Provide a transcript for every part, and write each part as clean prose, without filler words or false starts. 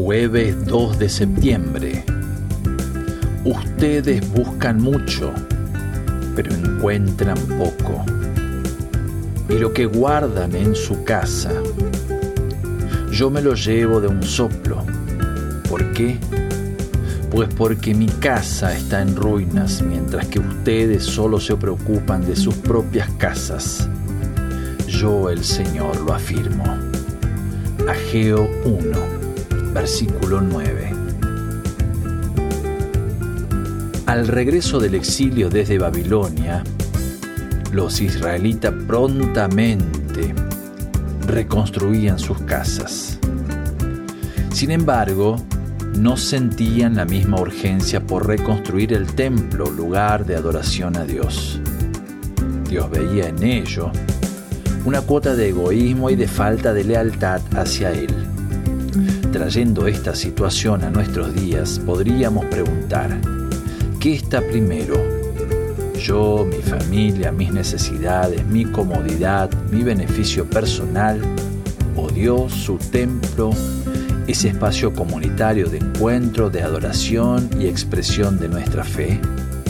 Jueves 2 de septiembre. Ustedes buscan mucho, pero encuentran poco. Y lo que guardan en su casa, yo me lo llevo de un soplo. ¿Por qué? Pues porque mi casa está en ruinas, mientras que ustedes solo se preocupan de sus propias casas. Yo, el Señor, lo afirmo. Ageo 1. Versículo 9. Al regreso del exilio desde Babilonia, los israelitas prontamente reconstruían sus casas. Sin embargo, no sentían la misma urgencia por reconstruir el templo, lugar de adoración a Dios. Dios veía en ello una cuota de egoísmo y de falta de lealtad hacia Él. Trayendo esta situación a nuestros días, podríamos preguntar, ¿qué está primero? Yo, mi familia, mis necesidades, mi comodidad, mi beneficio personal, o Dios, su templo, ese espacio comunitario de encuentro, de adoración y expresión de nuestra fe.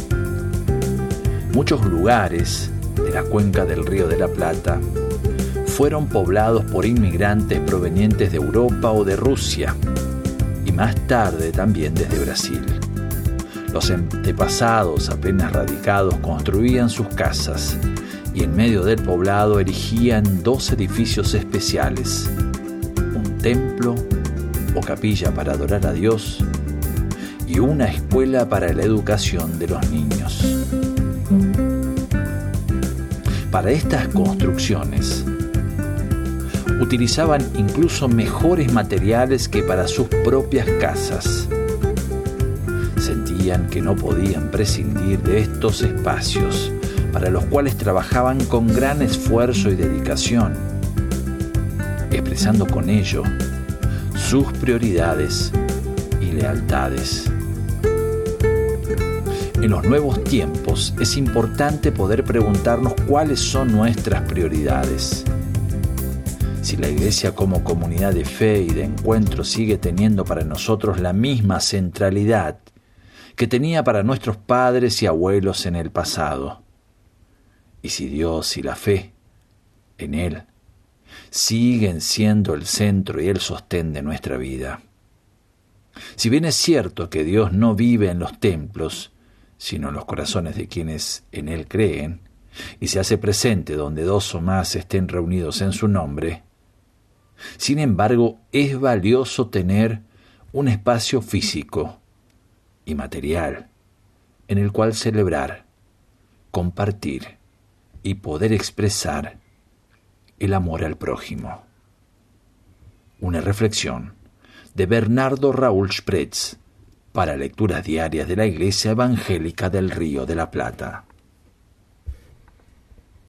Muchos lugares de la cuenca del Río de la Plata fueron poblados por inmigrantes provenientes de Europa o de Rusia, y más tarde también desde Brasil. Los antepasados apenas radicados construían sus casas y en medio del poblado erigían 2 edificios especiales, un templo o capilla para adorar a Dios y una escuela para la educación de los niños. Para estas construcciones, utilizaban incluso mejores materiales que para sus propias casas. Sentían que no podían prescindir de estos espacios, para los cuales trabajaban con gran esfuerzo y dedicación, expresando con ello sus prioridades y lealtades. En los nuevos tiempos es importante poder preguntarnos cuáles son nuestras prioridades. Si la Iglesia como comunidad de fe y de encuentro sigue teniendo para nosotros la misma centralidad que tenía para nuestros padres y abuelos en el pasado. Y si Dios y la fe en Él siguen siendo el centro y el sostén de nuestra vida. Si bien es cierto que Dios no vive en los templos, sino en los corazones de quienes en Él creen, y se hace presente donde 2 o más estén reunidos en su nombre, sin embargo, es valioso tener un espacio físico y material en el cual celebrar, compartir y poder expresar el amor al prójimo. Una reflexión de Bernardo Raúl Spretz para lecturas diarias de la Iglesia Evangélica del Río de la Plata.